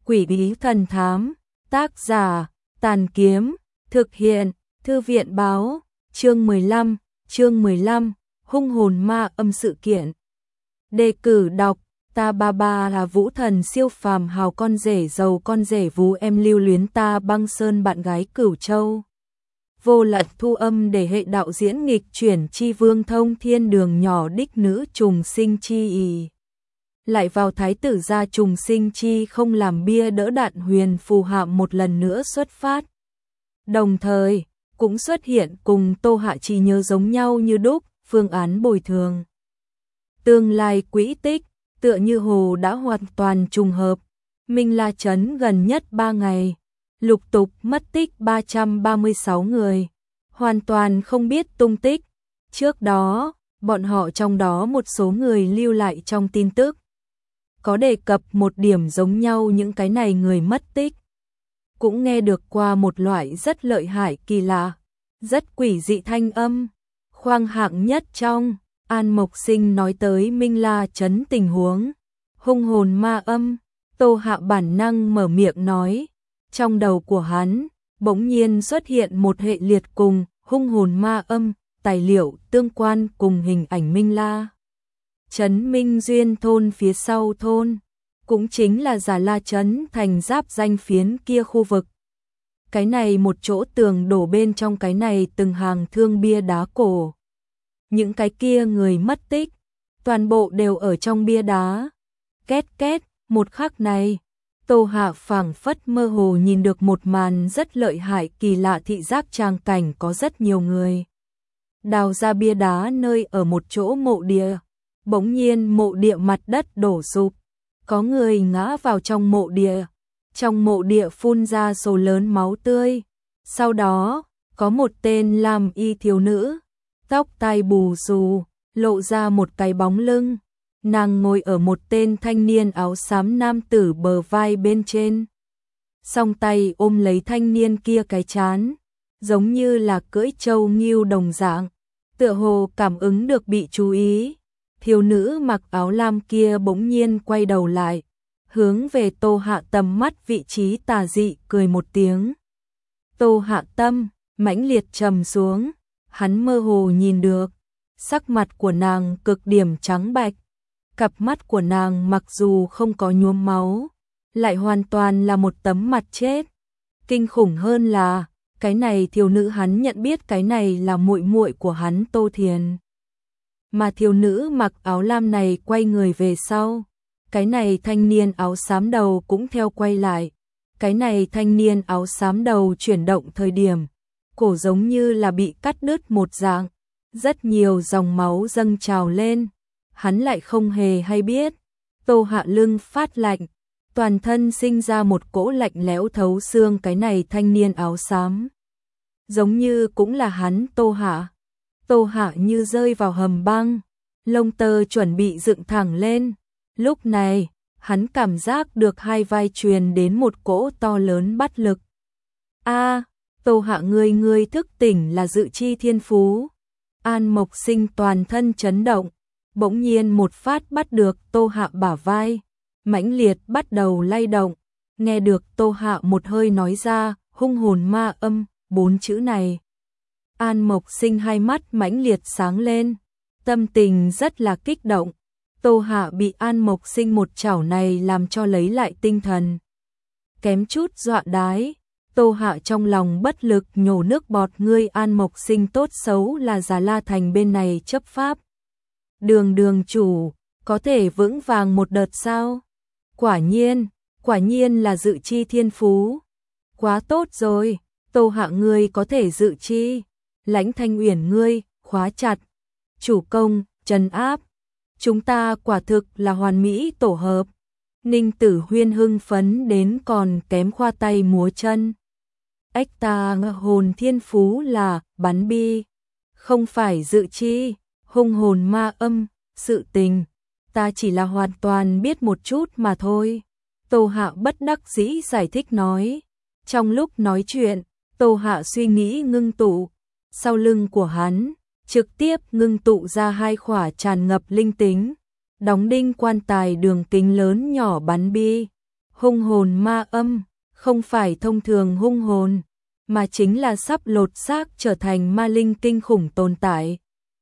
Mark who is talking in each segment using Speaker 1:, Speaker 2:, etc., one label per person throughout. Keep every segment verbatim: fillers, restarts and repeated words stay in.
Speaker 1: Quỷ bí thần thám, tác giả, Tàn Kiếm, thực hiện, Thư viện báo, chương mười lăm, chương mười lăm, hung hồn ma âm sự kiện. Đề cử đọc, ta ba ba là vũ thần siêu phàm hào con rể giàu con rể vú em lưu luyến ta băng sơn bạn gái Cửu Châu. Vô Lật thu âm để hệ đạo diễn nghịch chuyển chi vương thông thiên đường nhỏ đích nữ trùng sinh chi ý. Lại vào thái tử gia trùng sinh chi không làm bia đỡ đạn huyền phù hạm một lần nữa xuất phát. Đồng thời, cũng xuất hiện cùng Tô Hạ Trì nhớ giống nhau như đúc, phương án bồi thường. Tương lai quỹ tích, tựa như hồ đã hoàn toàn trùng hợp. Minh La Trấn gần nhất ba ngày, lục tục mất tích ba trăm ba mươi sáu người, hoàn toàn không biết tung tích. Trước đó, bọn họ trong đó một số người lưu lại trong tin tức có đề cập một điểm giống nhau những cái này người mất tích. Cũng nghe được qua một loại rất lợi hại kỳ lạ, rất quỷ dị thanh âm. Khoang hạng nhất trong, An Mộc Sinh nói tới Minh La Trấn tình huống. Hung hồn ma âm, Tô Hạ bản năng mở miệng nói. Trong đầu của hắn, bỗng nhiên xuất hiện một hệ liệt cùng hung hồn ma âm, tài liệu tương quan cùng hình ảnh Minh La Trấn Minh Duyên thôn phía sau thôn, cũng chính là Già La Trấn thành giáp danh phiến kia khu vực. Cái này một chỗ tường đổ bên trong cái này từng hàng thương bia đá cổ. Những cái kia người mất tích, toàn bộ đều ở trong bia đá. Két két, một khắc này, Tô Hạ phảng phất mơ hồ nhìn được một màn rất lợi hại kỳ lạ thị giác tràng cảnh có rất nhiều người đào ra bia đá nơi ở một chỗ mộ địa. Bỗng nhiên mộ địa mặt đất đổ sụp, có người ngã vào trong mộ địa, trong mộ địa phun ra số lớn máu tươi. Sau đó, có một tên làm y thiếu nữ, tóc tai bù xù, lộ ra một cái bóng lưng. Nàng ngồi ở một tên thanh niên áo xám nam tử bờ vai bên trên, song tay ôm lấy thanh niên kia cái trán, giống như là cưỡi trâu nghêu đồng dạng, tựa hồ cảm ứng được bị chú ý. Thiếu nữ mặc áo lam kia bỗng nhiên quay đầu lại, hướng về Tô Hạ Tầm mắt vị trí tà dị cười một tiếng. Tô Hạ Tâm mãnh liệt trầm xuống, hắn mơ hồ nhìn được, sắc mặt của nàng cực điểm trắng bạch, cặp mắt của nàng mặc dù không có nhuốm máu, lại hoàn toàn là một tấm mặt chết. Kinh khủng hơn là, cái này thiếu nữ hắn nhận biết cái này là muội muội của hắn Tô Thiền. Mà thiếu nữ mặc áo lam này quay người về sau, cái này thanh niên áo xám đầu cũng theo quay lại. Cái này thanh niên áo xám đầu chuyển động thời điểm, cổ giống như là bị cắt đứt một dạng, rất nhiều dòng máu dâng trào lên, hắn lại không hề hay biết. Tô Hạ lưng phát lạnh, toàn thân sinh ra một cỗ lạnh lẽo thấu xương. Cái này thanh niên áo xám giống như cũng là hắn Tô Hạ. Tô Hạ như rơi vào hầm băng, lông tơ chuẩn bị dựng thẳng lên. Lúc này, hắn cảm giác được hai vai truyền đến một cỗ to lớn bắt lực. A, Tô Hạ ngươi ngươi thức tỉnh là dự chi thiên phú. An Mộc Sinh toàn thân chấn động, bỗng nhiên một phát bắt được Tô Hạ bả vai, mãnh liệt bắt đầu lay động. Nghe được Tô Hạ một hơi nói ra hung hồn ma âm bốn chữ này, An Mộc Sinh hai mắt mãnh liệt sáng lên, tâm tình rất là kích động. Tô Hạ bị An Mộc Sinh một chảo này làm cho lấy lại tinh thần, kém chút dọa đái. Tô Hạ trong lòng bất lực nhổ nước bọt. Ngươi An Mộc Sinh tốt xấu là Già La Thành bên này chấp pháp đường đường chủ, có thể vững vàng một đợt sao? Quả nhiên, quả nhiên là dự chi thiên phú. Quá tốt rồi, Tô Hạ ngươi có thể dự chi. Lãnh Thanh Uyển ngươi, khóa chặt. Chủ công, trấn áp. Chúng ta quả thực là hoàn mỹ tổ hợp. Ninh Tử Huyên hưng phấn đến còn kém khoa tay múa chân. Ếch ta hồn thiên phú là bắn bi, không phải dự chi. Hung hồn ma âm, sự tình, ta chỉ là hoàn toàn biết một chút mà thôi. Tô Hạ bất đắc dĩ giải thích nói. Trong lúc nói chuyện, Tô Hạ suy nghĩ ngưng tụ, sau lưng của hắn trực tiếp ngưng tụ ra hai khỏa tràn ngập linh tính, đóng đinh quan tài đường kính lớn nhỏ bắn bi. Hung hồn ma âm, không phải thông thường hung hồn, mà chính là sắp lột xác trở thành ma linh kinh khủng tồn tại.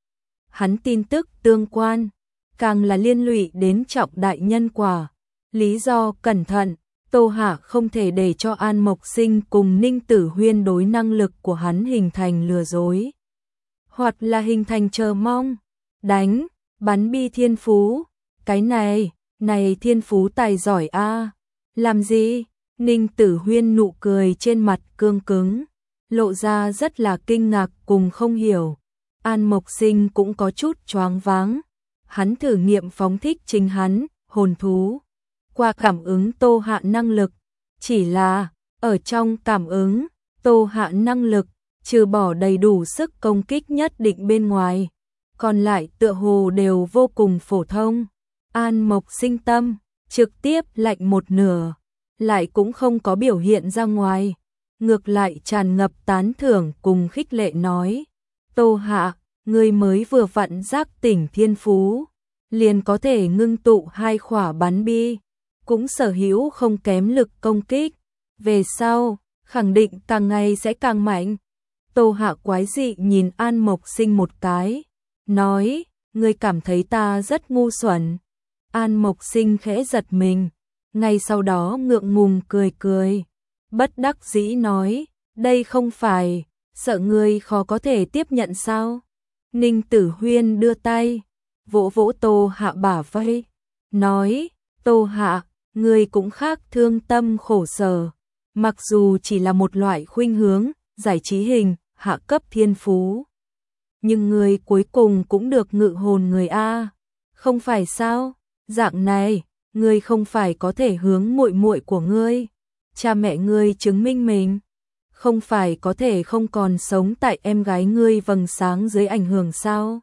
Speaker 1: Hắn tin tức tương quan, càng là liên lụy đến trọng đại nhân quả. Lý do cẩn thận, Tô Hạ không thể để cho An Mộc Sinh cùng Ninh Tử Huyên đối năng lực của hắn hình thành lừa dối, hoặc là hình thành chờ mong. Đánh, bắn bi thiên phú, cái này, này thiên phú tài giỏi a. Làm gì? Ninh Tử Huyên nụ cười trên mặt cương cứng, lộ ra rất là kinh ngạc cùng không hiểu. An Mộc Sinh cũng có chút choáng váng, hắn thử nghiệm phóng thích chính hắn, hồn thú, qua cảm ứng Tô Hạ năng lực, chỉ là, ở trong cảm ứng, Tô Hạ năng lực, trừ bỏ đầy đủ sức công kích nhất định bên ngoài, còn lại tựa hồ đều vô cùng phổ thông. An Mộc Sinh tâm, trực tiếp lạnh một nửa, lại cũng không có biểu hiện ra ngoài, ngược lại tràn ngập tán thưởng cùng khích lệ nói, Tô Hạ, ngươi mới vừa vặn giác tỉnh thiên phú, liền có thể ngưng tụ hai khỏa bắn bi, cũng sở hữu không kém lực công kích, về sau, khẳng định càng ngày sẽ càng mạnh. Tô Hạ quái dị nhìn An Mộc Sinh một cái, nói, ngươi cảm thấy ta rất ngu xuẩn. An Mộc Sinh khẽ giật mình, ngay sau đó ngượng ngùng cười cười, bất đắc dĩ nói, đây không phải, sợ ngươi khó có thể tiếp nhận sao? Ninh Tử Huyên đưa tay, vỗ vỗ Tô Hạ bả vai, nói, Tô Hạ, ngươi cũng khác thương tâm khổ sở, mặc dù chỉ là một loại khuynh hướng, giải trí hình, hạ cấp thiên phú. Nhưng ngươi cuối cùng cũng được ngự hồn người A, không phải sao? Dạng này, ngươi không phải có thể hướng muội muội của ngươi, cha mẹ ngươi chứng minh mình, không phải có thể không còn sống tại em gái ngươi vầng sáng dưới ảnh hưởng sao?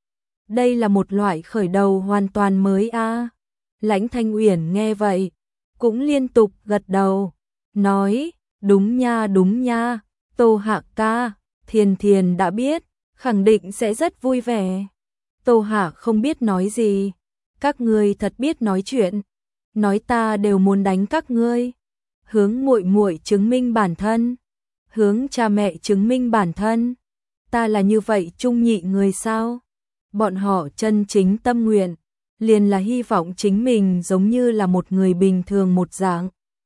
Speaker 1: Đây là một loại khởi đầu hoàn toàn mới a. Lãnh Thanh Uyển nghe vậy, cũng liên tục gật đầu, nói, đúng nha đúng nha, Tô Hạ ca, Thiền Thiền đã biết, khẳng định sẽ rất vui vẻ. Tô Hạ không biết nói gì, các ngươi thật biết nói chuyện, nói ta đều muốn đánh các ngươi. Hướng muội muội chứng minh bản thân, hướng cha mẹ chứng minh bản thân, ta là như vậy trung nhị người sao? Bọn họ chân chính tâm nguyện, liền là hy vọng chính mình giống như là một người bình thường một dạng.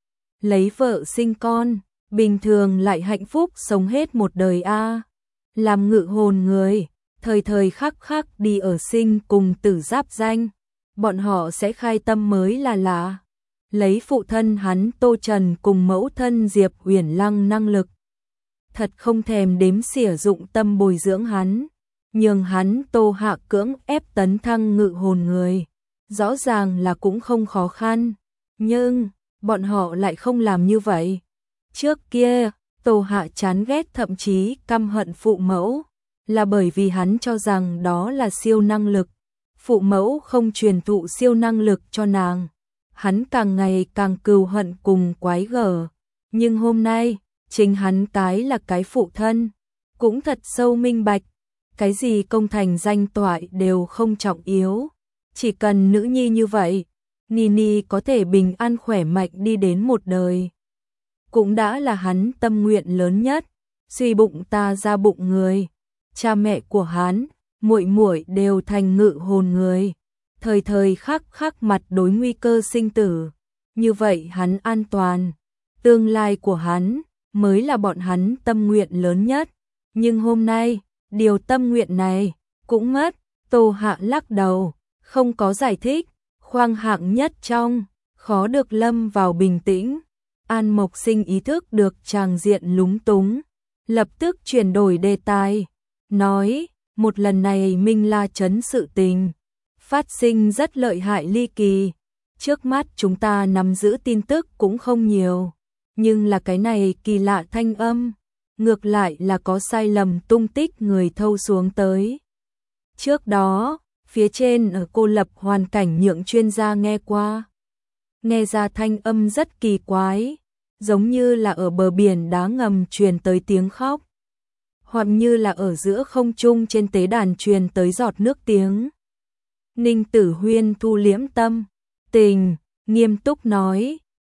Speaker 1: Lấy vợ sinh con, bình thường lại hạnh phúc sống hết một đời a. Làm ngự hồn người, thời thời khắc khắc đi ở sinh cùng tử giáp danh, bọn họ sẽ khai tâm mới là lạ. Lấy phụ thân hắn Tô Trần cùng mẫu thân Diệp Uyển Lăng năng lực, thật không thèm đếm xỉa dụng tâm bồi dưỡng hắn, nhường hắn Tô Hạ cưỡng ép tấn thăng ngự hồn người, rõ ràng là cũng không khó khăn, nhưng bọn họ lại không làm như vậy. Trước kia, Tô Hạ chán ghét thậm chí căm hận phụ mẫu, là bởi vì hắn cho rằng đó là siêu năng lực, phụ mẫu không truyền thụ siêu năng lực cho nàng. Hắn càng ngày càng cừu hận cùng quái gở, nhưng hôm nay, chính hắn cái là cái phụ thân, cũng thật sâu minh bạch, cái gì công thành danh toại đều không trọng yếu, chỉ cần nữ nhi như vậy, Nini có thể bình an khỏe mạnh đi đến một đời, cũng đã là hắn tâm nguyện lớn nhất. Suy bụng ta ra bụng người, cha mẹ của hắn, muội muội đều thành ngự hồn người, thời thời khắc khắc mặt đối nguy cơ sinh tử, như vậy hắn an toàn, tương lai của hắn mới là bọn hắn tâm nguyện lớn nhất. Nhưng hôm nay, điều tâm nguyện này cũng mất. Tô Hạ lắc đầu, không có giải thích, khoang hạng nhất trong, khó được lâm vào bình tĩnh. An Mộc Sinh ý thức được tràng diện lúng túng, lập tức chuyển đổi đề tài, nói, một lần này Minh La Trấn sự tình phát sinh rất lợi hại ly kỳ, trước mắt chúng ta nắm giữ tin tức cũng không nhiều, nhưng là cái này kỳ lạ thanh âm, ngược lại là có sai lầm tung tích người thâu xuống tới. Trước đó, phía trên ở cô lập hoàn cảnh nhượng chuyên gia nghe qua, nghe ra thanh âm rất kỳ quái, giống như là ở bờ biển đá ngầm truyền tới tiếng khóc, hoặc như là ở giữa không trung trên tế đàn truyền tới giọt nước tiếng. Ninh Tử Huyên thu liễm tâm tình, nghiêm túc nói,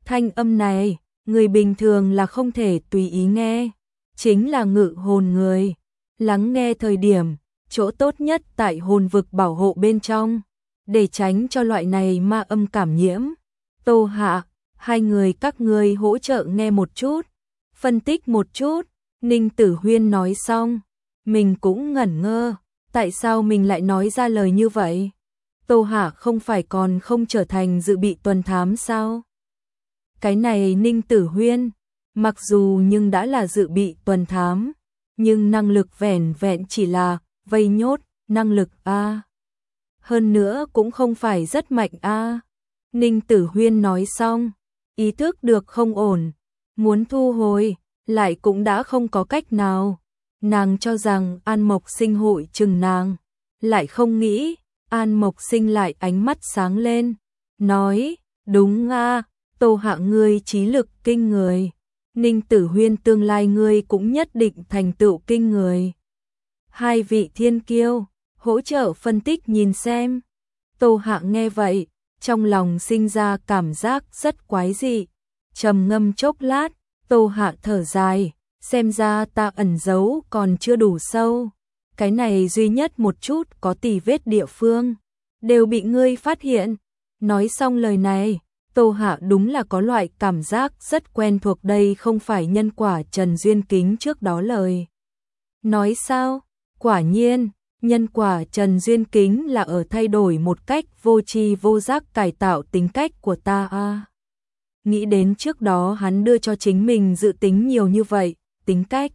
Speaker 1: Thanh âm này, người bình thường là không thể tùy ý nghe, chính là ngự hồn người. Lắng nghe thời điểm, chỗ tốt nhất tại hồn vực bảo hộ bên trong, để tránh cho loại này ma âm cảm nhiễm. Tô Hạ, hai người các ngươi hỗ trợ nghe một chút, phân tích một chút. Ninh Tử Huyên nói xong, mình cũng ngẩn ngơ, tại sao mình lại nói ra lời như vậy? Tô Hạ không phải còn không trở thành dự bị tuần thám sao? Cái này Ninh Tử Huyên, mặc dù nhưng đã là dự bị tuần thám, nhưng năng lực vẻn vẹn chỉ là vây nhốt, năng lực a. Hơn nữa cũng không phải rất mạnh a. Ninh Tử Huyên nói xong, ý thức được không ổn, muốn thu hồi, lại cũng đã không có cách nào. Nàng cho rằng An Mộc Sinh hội chừng nàng, lại không nghĩ, An Mộc Sinh lại ánh mắt sáng lên, nói, đúng a, Tô Hạ ngươi trí lực kinh người, Ninh Tử Huyên tương lai ngươi cũng nhất định thành tựu kinh người. Hai vị thiên kiêu, hỗ trợ phân tích nhìn xem. Tô Hạ nghe vậy, trong lòng sinh ra cảm giác rất quái dị, trầm ngâm chốc lát, Tô Hạ thở dài, xem ra ta ẩn giấu còn chưa đủ sâu, cái này duy nhất một chút có tì vết địa phương, đều bị ngươi phát hiện. Nói xong lời này, Tô Hạ đúng là có loại cảm giác rất quen thuộc, đây không phải nhân quả Trần Duyên Kính trước đó lời. Nói sao? Quả nhiên, nhân quả Trần Duyên Kính là ở thay đổi một cách vô tri vô giác cải tạo tính cách của ta a. À, nghĩ đến trước đó hắn đưa cho chính mình dự tính nhiều như vậy, tính cách.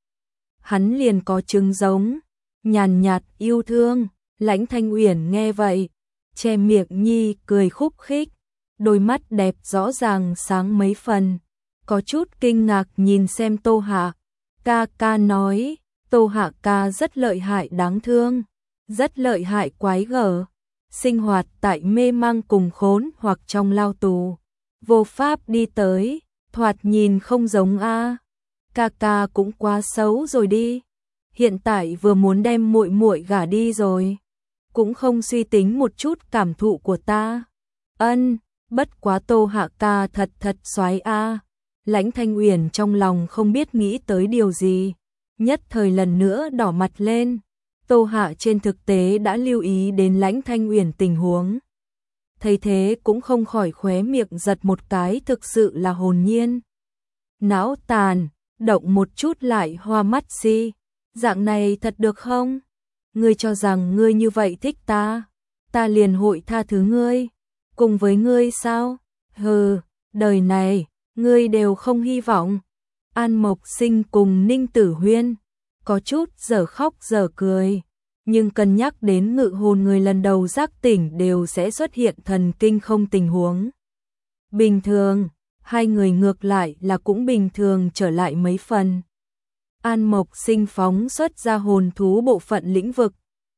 Speaker 1: Hắn liền có chứng giống, nhàn nhạt yêu thương. Lãnh Thanh Uyển nghe vậy, che miệng nhi cười khúc khích, đôi mắt đẹp rõ ràng sáng mấy phần, có chút kinh ngạc nhìn xem Tô Hạ. Ca ca nói, Tô Hạ ca rất lợi hại đáng thương, rất lợi hại quái gở, sinh hoạt tại mê mang cùng khốn hoặc trong lao tù, vô pháp đi tới, thoạt nhìn không giống a. Ca ca cũng quá xấu rồi đi, hiện tại vừa muốn đem muội muội gả đi rồi, cũng không suy tính một chút cảm thụ của ta. Ân, bất quá Tô Hạ ca thật thật soái a. Lãnh Thanh Uyển trong lòng không biết nghĩ tới điều gì, nhất thời lần nữa đỏ mặt lên. Tô Hạ trên thực tế đã lưu ý đến Lãnh Thanh Uyển tình huống, thấy thế cũng không khỏi khóe miệng giật một cái, thực sự là hồn nhiên. Não tàn, động một chút lại hoa mắt si, dạng này thật được không? Ngươi cho rằng ngươi như vậy thích ta, ta liền hội tha thứ ngươi, cùng với ngươi sao? Hừ, đời này, ngươi đều không hy vọng. An Mộc Sinh cùng Ninh Tử Huyên, có chút giờ khóc giờ cười, nhưng cân nhắc đến ngự hồn người lần đầu giác tỉnh đều sẽ xuất hiện thần kinh không tình huống bình thường, hai người ngược lại là cũng bình thường trở lại mấy phần. An Mộc Sinh phóng xuất ra hồn thú bộ phận lĩnh vực,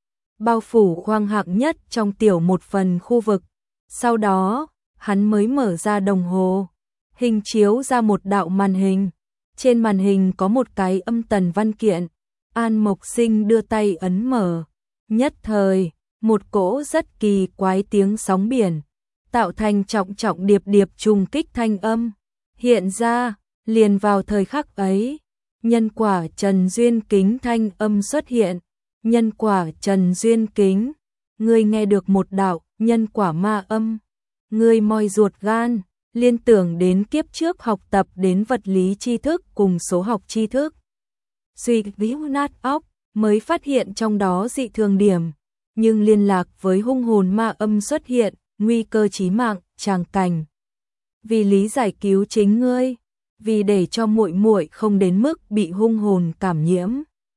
Speaker 1: bao phủ khoang hạng nhất trong tiểu một phần khu vực. Sau đó, hắn mới mở ra đồng hồ, hình chiếu ra một đạo màn hình. Trên màn hình có một cái âm tần văn kiện. An Mộc Sinh đưa tay ấn mở. Nhất thời, một cỗ rất kỳ quái tiếng sóng biển, tạo thành trọng trọng điệp điệp trùng kích thanh âm. Hiện ra, liền vào thời khắc ấy, nhân quả Trần Duyên Kính thanh âm xuất hiện. Nhân quả Trần Duyên Kính, ngươi nghe được một đạo nhân quả ma âm, ngươi moi ruột gan, liên tưởng đến kiếp trước học tập đến vật lý tri thức cùng số học tri thức. Suy vĩu nát óc, mới phát hiện trong đó dị thường điểm, nhưng liên lạc với hung hồn ma âm xuất hiện, nguy cơ chí mạng, tràng cảnh. Vì lý giải cứu chính ngươi, vì để cho muội muội không đến mức bị hung hồn cảm nhiễm,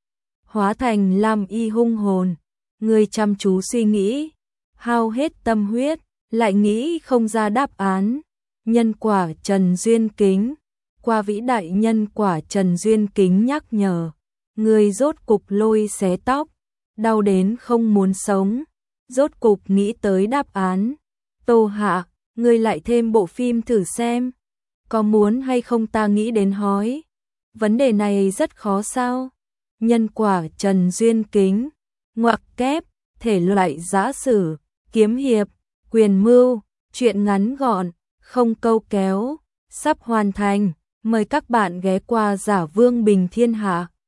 Speaker 1: hóa thành lam y hung hồn, ngươi chăm chú suy nghĩ, hao hết tâm huyết, lại nghĩ không ra đáp án. Nhân quả Trần Duyên Kính, qua vĩ đại nhân quả Trần Duyên Kính nhắc nhở, ngươi rốt cục lôi xé tóc, đau đến không muốn sống, rốt cục nghĩ tới đáp án. Tô Hạ, ngươi lại thêm bộ phim thử xem, có muốn hay không ta nghĩ đến hói. Vấn đề này rất khó sao? Nhân quả Trần Duyên Kính, ngoặc kép, thể loại giã sử, kiếm hiệp, quyền mưu, truyện ngắn gọn, không câu kéo, sắp hoàn thành, mời các bạn ghé qua Giả Vương Bình Thiên Hạ.